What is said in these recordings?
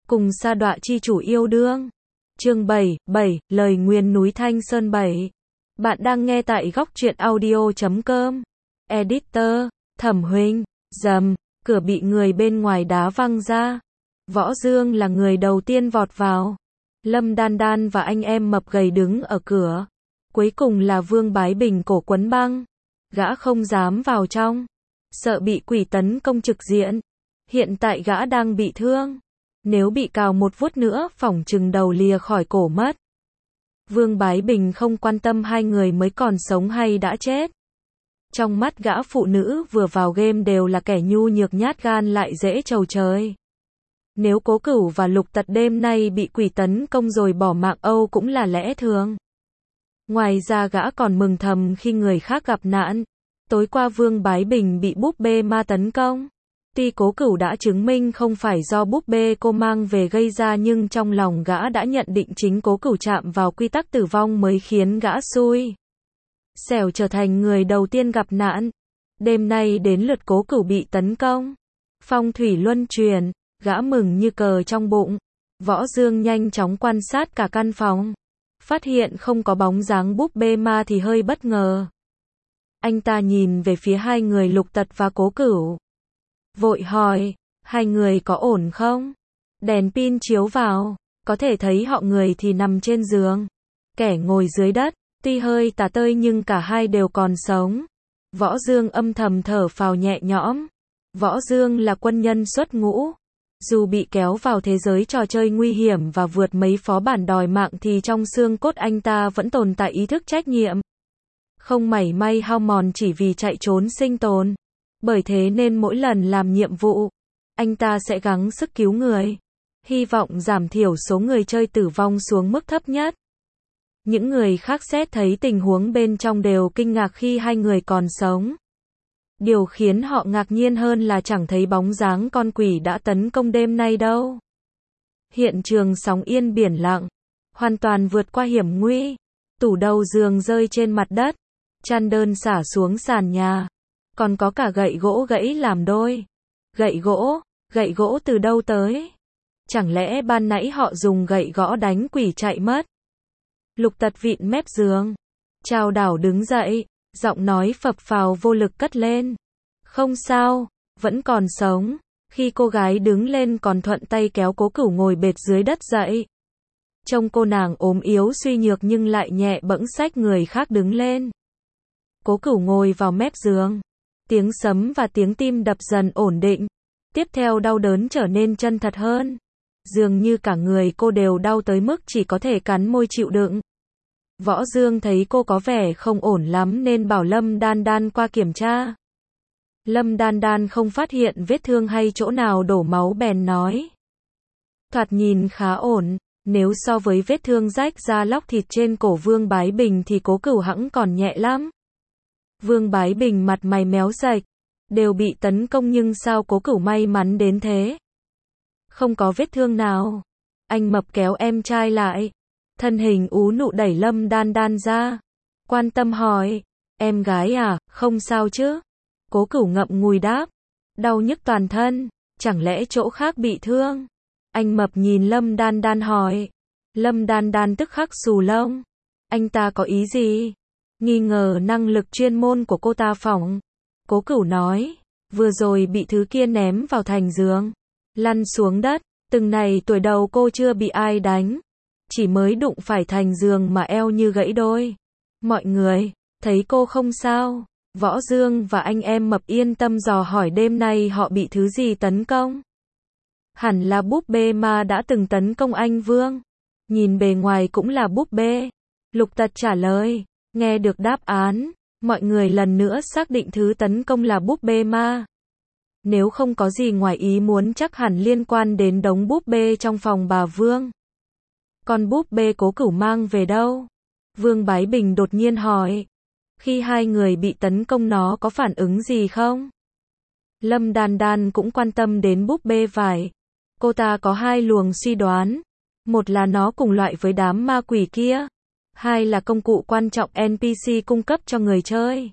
cùng sa đọa chi chủ yêu đương. Chương 7, lời nguyền núi Thanh Sơn 7. Bạn đang nghe tại góc truyện audio.com. Editor, Thẩm Huynh, rầm, cửa bị người bên ngoài đá văng ra. Võ Dương là người đầu tiên vọt vào. Lâm Đan Đan và anh em mập gầy đứng ở cửa. Cuối cùng là Vương Bái Bình cổ quấn băng. Gã không dám vào trong, sợ bị quỷ tấn công trực diện. Hiện tại gã đang bị thương. Nếu bị cào một vuốt nữa phỏng chừng đầu lìa khỏi cổ mất. Vương Bái Bình không quan tâm hai người mới còn sống hay đã chết. Trong mắt gã phụ nữ vừa vào game đều là kẻ nhu nhược nhát gan lại dễ trầu trời. Nếu Cố Cửu và Lục Tật đêm nay bị quỷ tấn công rồi bỏ mạng âu cũng là lẽ thường. Ngoài ra gã còn mừng thầm khi người khác gặp nạn. Tối qua Vương Bái Bình bị búp bê ma tấn công. Tuy Cố Cửu đã chứng minh không phải do búp bê cô mang về gây ra nhưng trong lòng gã đã nhận định chính Cố Cửu chạm vào quy tắc tử vong mới khiến gã xui xẻo trở thành người đầu tiên gặp nạn. Đêm nay đến lượt Cố Cửu bị tấn công. Phong thủy luân chuyển, gã mừng như cờ trong bụng. Võ Dương nhanh chóng quan sát cả căn phòng. Phát hiện không có bóng dáng búp bê ma thì hơi bất ngờ. Anh ta nhìn về phía hai người Lục Tật và Cố Cửu. Vội hỏi, hai người có ổn không? Đèn pin chiếu vào, có thể thấy họ người thì nằm trên giường, kẻ ngồi dưới đất, tuy hơi tả tơi nhưng cả hai đều còn sống. Võ Dương âm thầm thở phào nhẹ nhõm. Võ Dương là quân nhân xuất ngũ. Dù bị kéo vào thế giới trò chơi nguy hiểm và vượt mấy phó bản đòi mạng thì trong xương cốt anh ta vẫn tồn tại ý thức trách nhiệm. Không mảy may hao mòn chỉ vì chạy trốn sinh tồn. Bởi thế nên mỗi lần làm nhiệm vụ, anh ta sẽ gắng sức cứu người. Hy vọng giảm thiểu số người chơi tử vong xuống mức thấp nhất. Những người khác xét thấy tình huống bên trong đều kinh ngạc khi hai người còn sống. Điều khiến họ ngạc nhiên hơn là chẳng thấy bóng dáng con quỷ đã tấn công đêm nay đâu. Hiện trường sóng yên biển lặng, hoàn toàn vượt qua hiểm nguy. Tủ đầu giường rơi trên mặt đất, chăn đơn xả xuống sàn nhà. Còn có cả gậy gỗ gãy làm đôi. Gậy gỗ từ đâu tới? Chẳng lẽ ban nãy họ dùng gậy gõ đánh quỷ chạy mất? Lục Tật vịn mép giường, chao đảo đứng dậy, giọng nói phập phào vô lực cất lên. Không sao, vẫn còn sống. Khi cô gái đứng lên còn thuận tay kéo Cố Cửu ngồi bệt dưới đất dậy. Trông cô nàng ốm yếu suy nhược nhưng lại nhẹ bẫng xách người khác đứng lên. Cố Cửu ngồi vào mép giường. Tiếng sấm và tiếng tim đập dần ổn định. Tiếp theo đau đớn trở nên chân thật hơn. Dường như cả người cô đều đau tới mức chỉ có thể cắn môi chịu đựng. Võ Dương thấy cô có vẻ không ổn lắm nên bảo Lâm Đan Đan qua kiểm tra. Lâm Đan Đan không phát hiện vết thương hay chỗ nào đổ máu bèn nói. Thoạt nhìn khá ổn, nếu so với vết thương rách da lóc thịt trên cổ Vương Bái Bình thì Cố Cửu hẵng còn nhẹ lắm. Vương Bái Bình mặt mày méo sạch, đều bị tấn công nhưng sao Cố Cửu may mắn đến thế? Không có vết thương nào. Anh mập kéo em trai lại, thân hình ú nụ đẩy Lâm Đan Đan ra, quan tâm hỏi, em gái à, không sao chứ? Cố Cửu ngậm ngùi đáp, đau nhức toàn thân, chẳng lẽ chỗ khác bị thương? Anh mập nhìn Lâm Đan Đan hỏi. Lâm Đan Đan tức khắc xù lông. Anh ta có ý gì? Nghi ngờ năng lực chuyên môn của cô ta phỏng. Cố Cửu nói, vừa rồi bị thứ kia ném vào thành giường, lăn xuống đất, từng này tuổi đầu cô chưa bị ai đánh, chỉ mới đụng phải thành giường mà eo như gãy đôi. Mọi người thấy cô không sao? Võ Dương và anh em mập yên tâm dò hỏi đêm nay họ bị thứ gì tấn công. Hẳn là búp bê ma đã từng tấn công anh Vương. Nhìn bề ngoài cũng là búp bê. Lục Tật trả lời. Nghe được đáp án, mọi người lần nữa xác định thứ tấn công là búp bê ma. Nếu không có gì ngoài ý muốn chắc hẳn liên quan đến đống búp bê trong phòng bà Vương. Con búp bê Cố Cửu mang về đâu? Vương Bái Bình đột nhiên hỏi. Khi hai người bị tấn công nó có phản ứng gì không? Lâm Đan Đan cũng quan tâm đến búp bê vải. Cô ta có hai luồng suy đoán. Một là nó cùng loại với đám ma quỷ kia. Hai là công cụ quan trọng NPC cung cấp cho người chơi.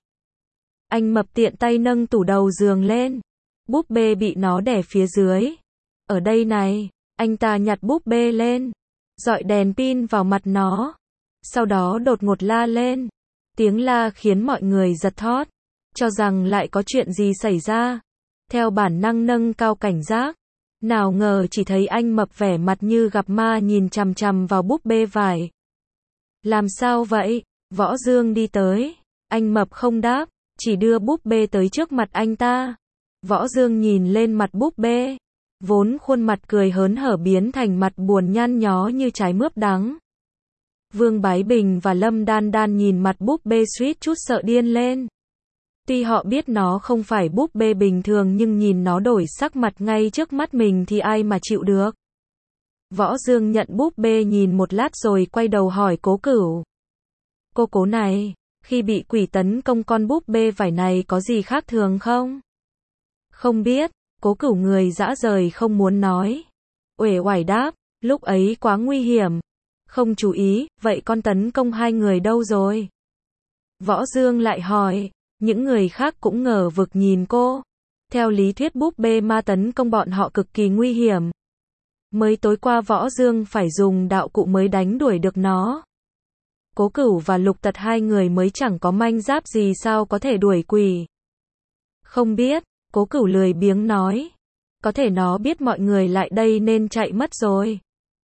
Anh mập tiện tay nâng tủ đầu giường lên. Búp bê bị nó đè phía dưới. Ở đây này. Anh ta nhặt búp bê lên, dọi đèn pin vào mặt nó. Sau đó đột ngột la lên. Tiếng la khiến mọi người giật thót, cho rằng lại có chuyện gì xảy ra. Theo bản năng nâng cao cảnh giác. Nào ngờ chỉ thấy anh Mập vẻ mặt như gặp ma nhìn chằm chằm vào búp bê vải. Làm sao vậy? Võ Dương đi tới. Anh Mập không đáp, chỉ đưa búp bê tới trước mặt anh ta. Võ Dương nhìn lên mặt búp bê. Vốn khuôn mặt cười hớn hở biến thành mặt buồn nhăn nhó như trái mướp đắng. Vương Bái Bình và Lâm Đan Đan nhìn mặt búp bê suýt chút sợ điên lên. Tuy họ biết nó không phải búp bê bình thường nhưng nhìn nó đổi sắc mặt ngay trước mắt mình thì ai mà chịu được. Võ Dương nhận búp bê nhìn một lát rồi quay đầu hỏi Cố Cửu. Cô này, khi bị quỷ tấn công con búp bê vải này có gì khác thường không? Không biết, Cố Cửu người dã rời không muốn nói. Uể oải đáp, lúc ấy quá nguy hiểm. Không chú ý, vậy con tấn công hai người đâu rồi? Võ Dương lại hỏi, những người khác cũng ngờ vực nhìn cô. Theo lý thuyết búp bê ma tấn công bọn họ cực kỳ nguy hiểm. Mới tối qua Võ Dương phải dùng đạo cụ mới đánh đuổi được nó. Cố Cửu và Lục Tật hai người mới chẳng có manh giáp gì sao có thể đuổi quỷ. Không biết, Cố Cửu lười biếng nói. Có thể nó biết mọi người lại đây nên chạy mất rồi.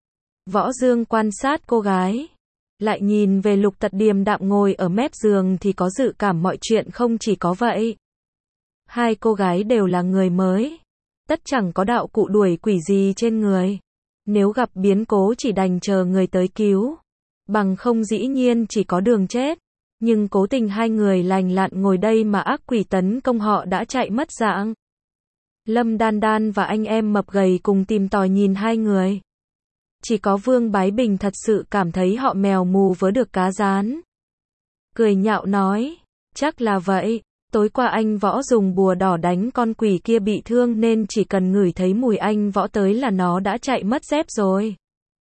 Võ Dương quan sát cô gái. Lại nhìn về Lục Tật điềm đạm ngồi ở mép giường thì có dự cảm mọi chuyện không chỉ có vậy. Hai cô gái đều là người mới. Tất chẳng có đạo cụ đuổi quỷ gì trên người. Nếu gặp biến cố chỉ đành chờ người tới cứu. Bằng không dĩ nhiên chỉ có đường chết. Nhưng cố tình hai người lành lặn ngồi đây mà ác quỷ tấn công họ đã chạy mất dạng. Lâm Đan Đan và anh em mập gầy cùng tìm tòi nhìn hai người. Chỉ có Vương Bái Bình thật sự cảm thấy họ mèo mù vớ được cá rán. Cười nhạo nói, chắc là vậy, tối qua anh Võ dùng bùa đỏ đánh con quỷ kia bị thương nên chỉ cần ngửi thấy mùi anh Võ tới là nó đã chạy mất dép rồi.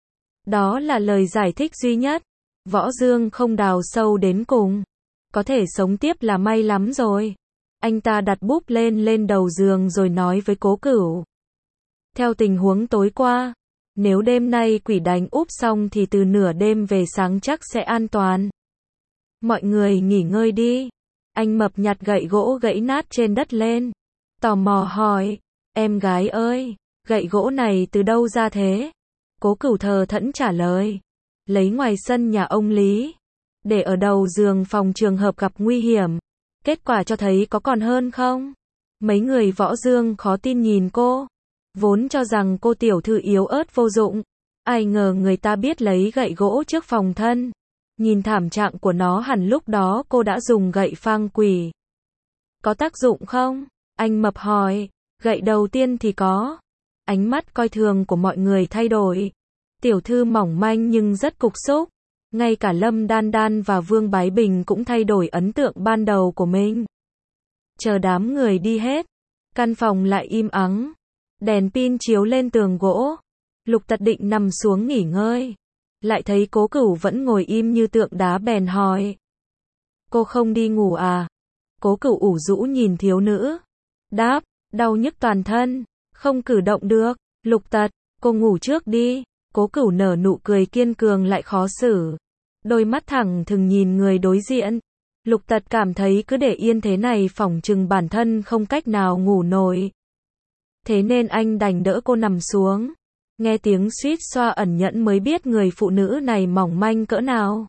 Đó là lời giải thích duy nhất. Võ Dương không đào sâu đến cùng. Có thể sống tiếp là may lắm rồi. Anh ta đặt búp lên đầu giường rồi nói với Cố Cửu. Theo tình huống tối qua, nếu đêm nay quỷ đánh úp xong thì từ nửa đêm về sáng chắc sẽ an toàn. Mọi người nghỉ ngơi đi. Anh Mập nhặt gậy gỗ gãy nát trên đất lên. Tò mò hỏi, em gái ơi, gậy gỗ này từ đâu ra thế? Cố Cửu thờ thẫn trả lời, lấy ngoài sân nhà ông Lý, để ở đầu giường phòng trường hợp gặp nguy hiểm. Kết quả cho thấy có còn hơn không? Mấy người Võ Dương khó tin nhìn cô. Vốn cho rằng cô tiểu thư yếu ớt vô dụng. Ai ngờ người ta biết lấy gậy gỗ trước phòng thân. Nhìn thảm trạng của nó hẳn lúc đó cô đã dùng gậy phang quỷ. Có tác dụng không? Anh Mập hỏi. Gậy đầu tiên thì có. Ánh mắt coi thường của mọi người thay đổi. Tiểu thư mỏng manh nhưng rất cục xúc. Ngay cả Lâm Đan Đan và Vương Bái Bình cũng thay đổi ấn tượng ban đầu của mình. Chờ đám người đi hết. Căn phòng lại im ắng. Đèn pin chiếu lên tường gỗ. Lục Tật định nằm xuống nghỉ ngơi. Lại thấy Cố Cửu vẫn ngồi im như tượng đá bèn hỏi. Cô không đi ngủ à? Cố Cửu ủ rũ nhìn thiếu nữ. Đáp, đau nhức toàn thân. Không cử động được. Lục Tật, cô ngủ trước đi. Cố Cửu nở nụ cười kiên cường lại khó xử. Đôi mắt thẳng thừng nhìn người đối diện. Lục Tật cảm thấy cứ để yên thế này phỏng chừng bản thân không cách nào ngủ nổi. Thế nên anh đành đỡ cô nằm xuống. Nghe tiếng suýt xoa ẩn nhẫn mới biết người phụ nữ này mỏng manh cỡ nào.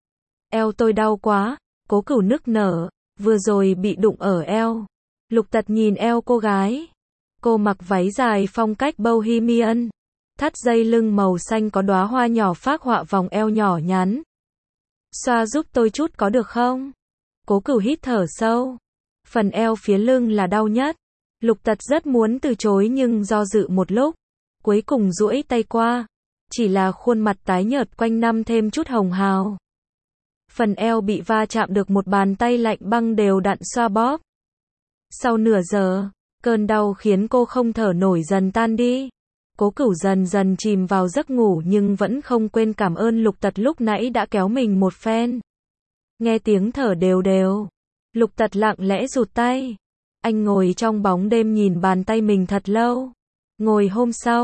Eo tôi đau quá. Cố Cửu nức nở. Vừa rồi bị đụng ở eo. Lục Tật nhìn eo cô gái. Cô mặc váy dài phong cách bohemian. Thắt dây lưng màu xanh có đóa hoa nhỏ phác họa vòng eo nhỏ nhắn. Xoa giúp tôi chút có được không? Cố Cửu hít thở sâu. Phần eo phía lưng là đau nhất. Lục Tật rất muốn từ chối nhưng do dự một lúc. Cuối cùng duỗi tay qua. Chỉ là khuôn mặt tái nhợt quanh năm thêm chút hồng hào. Phần eo bị va chạm được một bàn tay lạnh băng đều đặn xoa bóp. Sau nửa giờ, cơn đau khiến cô không thở nổi dần tan đi. Cố Cửu dần dần chìm vào giấc ngủ nhưng vẫn không quên cảm ơn Lục Tật lúc nãy đã kéo mình một phen. Nghe tiếng thở đều đều. Lục Tật lặng lẽ rụt tay. Anh ngồi trong bóng đêm nhìn bàn tay mình thật lâu. Ngồi hôm sau,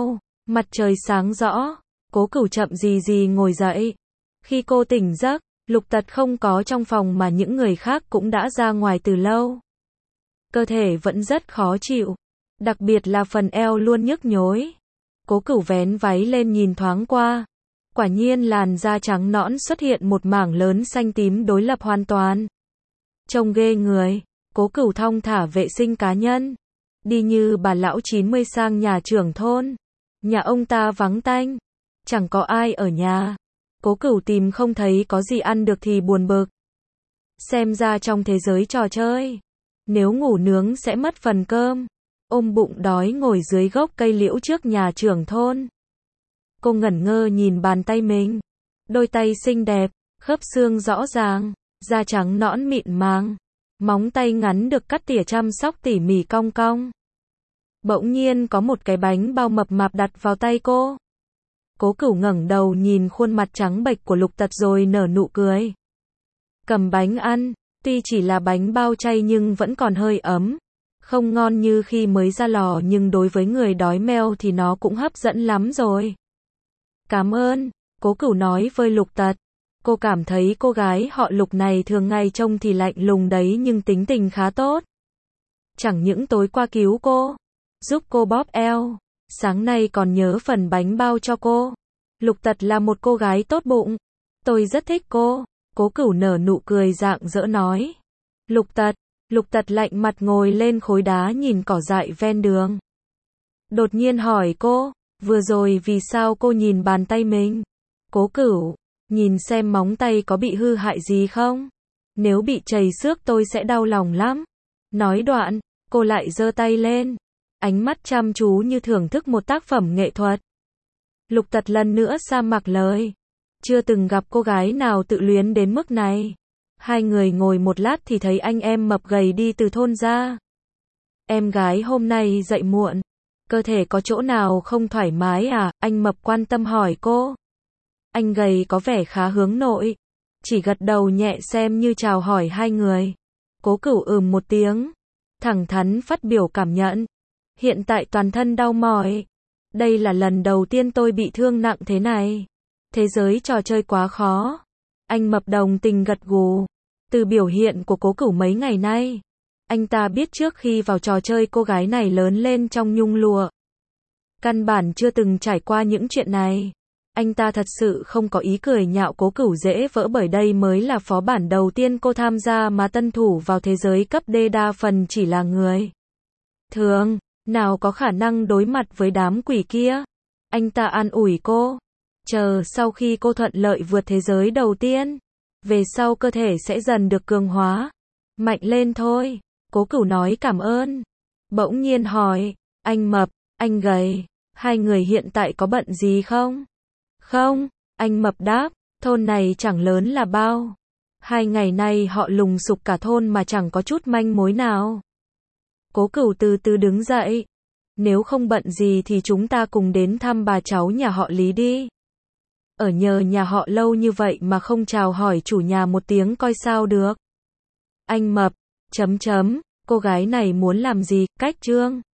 Mặt trời sáng rõ, Cố Cửu chậm gì gì ngồi dậy. Khi cô tỉnh giấc, Lục Tật không có trong phòng mà những người khác cũng đã ra ngoài từ lâu. Cơ thể vẫn rất khó chịu, đặc biệt là phần eo luôn nhức nhối. Cố Cửu vén váy lên nhìn thoáng qua. Quả nhiên làn da trắng nõn xuất hiện một mảng lớn xanh tím đối lập hoàn toàn. Trông ghê người, Cố Cửu thong thả vệ sinh cá nhân. Đi như bà lão 90 sang nhà trưởng thôn. Nhà ông ta vắng tanh, chẳng có ai ở nhà. Cố Cửu tìm không thấy có gì ăn được thì buồn bực. Xem ra trong thế giới trò chơi, nếu ngủ nướng sẽ mất phần cơm. Ôm bụng đói ngồi dưới gốc cây liễu trước nhà trưởng thôn. Cô ngẩn ngơ nhìn bàn tay mình. Đôi tay xinh đẹp, khớp xương rõ ràng, da trắng nõn mịn màng. Móng tay ngắn được cắt tỉa chăm sóc tỉ mỉ cong cong. Bỗng nhiên có một cái bánh bao mập mạp đặt vào tay cô. Cố Cửu ngẩng đầu nhìn khuôn mặt trắng bệch của Lục Tật rồi nở nụ cười. Cầm bánh ăn, tuy chỉ là bánh bao chay nhưng vẫn còn hơi ấm. Không ngon như khi mới ra lò nhưng đối với người đói meo thì nó cũng hấp dẫn lắm rồi. Cảm ơn, Cố Cửu nói với Lục Tật. Cô cảm thấy cô gái họ Lục này thường ngày trông thì lạnh lùng đấy nhưng tính tình khá tốt. Chẳng những tối qua cứu cô, giúp cô bóp eo, sáng nay còn nhớ phần bánh bao cho cô. Lục Tật là một cô gái tốt bụng. Tôi rất thích cô. Cố Cửu nở nụ cười rạng rỡ nói. Lục Tật lạnh mặt ngồi lên khối đá nhìn cỏ dại ven đường. Đột nhiên hỏi cô, vừa rồi vì sao cô nhìn bàn tay mình? Cố Cửu, nhìn xem móng tay có bị hư hại gì không? Nếu bị trầy xước tôi sẽ đau lòng lắm. Nói đoạn, cô lại giơ tay lên. Ánh mắt chăm chú như thưởng thức một tác phẩm nghệ thuật. Lục Tật lần nữa sa mặc lời. Chưa từng gặp cô gái nào tự luyến đến mức này. Hai người ngồi một lát thì thấy anh em mập gầy đi từ thôn ra. Em gái hôm nay dậy muộn. Cơ thể có chỗ nào không thoải mái à? Anh mập quan tâm hỏi cô. Anh gầy có vẻ khá hướng nội. Chỉ gật đầu nhẹ xem như chào hỏi hai người. Cố Cửu một tiếng. Thẳng thắn phát biểu cảm nhận. Hiện tại toàn thân đau mỏi. Đây là lần đầu tiên tôi bị thương nặng thế này. Thế giới trò chơi quá khó. Anh mập đồng tình gật gù. Từ biểu hiện của Cố Cửu mấy ngày nay, anh ta biết trước khi vào trò chơi cô gái này lớn lên trong nhung lụa. Căn bản chưa từng trải qua những chuyện này. Anh ta thật sự không có ý cười nhạo Cố Cửu dễ vỡ bởi đây mới là phó bản đầu tiên cô tham gia mà tân thủ vào thế giới cấp D đa phần chỉ là người thường, nào có khả năng đối mặt với đám quỷ kia. Anh ta an ủi cô. Chờ sau khi cô thuận lợi vượt thế giới đầu tiên, về sau cơ thể sẽ dần được cường hóa. Mạnh lên thôi. Cố Cửu nói cảm ơn. Bỗng nhiên hỏi, anh mập, anh gầy, hai người hiện tại có bận gì không? Không, anh mập đáp, thôn này chẳng lớn là bao. 2 ngày nay họ lùng sục cả thôn mà chẳng có chút manh mối nào. Cố Cửu từ từ đứng dậy. Nếu không bận gì thì chúng ta cùng đến thăm bà cháu nhà họ Lý đi. Ở nhờ nhà họ lâu như vậy mà không chào hỏi chủ nhà một tiếng coi sao được. Anh mập, cô gái này muốn làm gì, cách trương.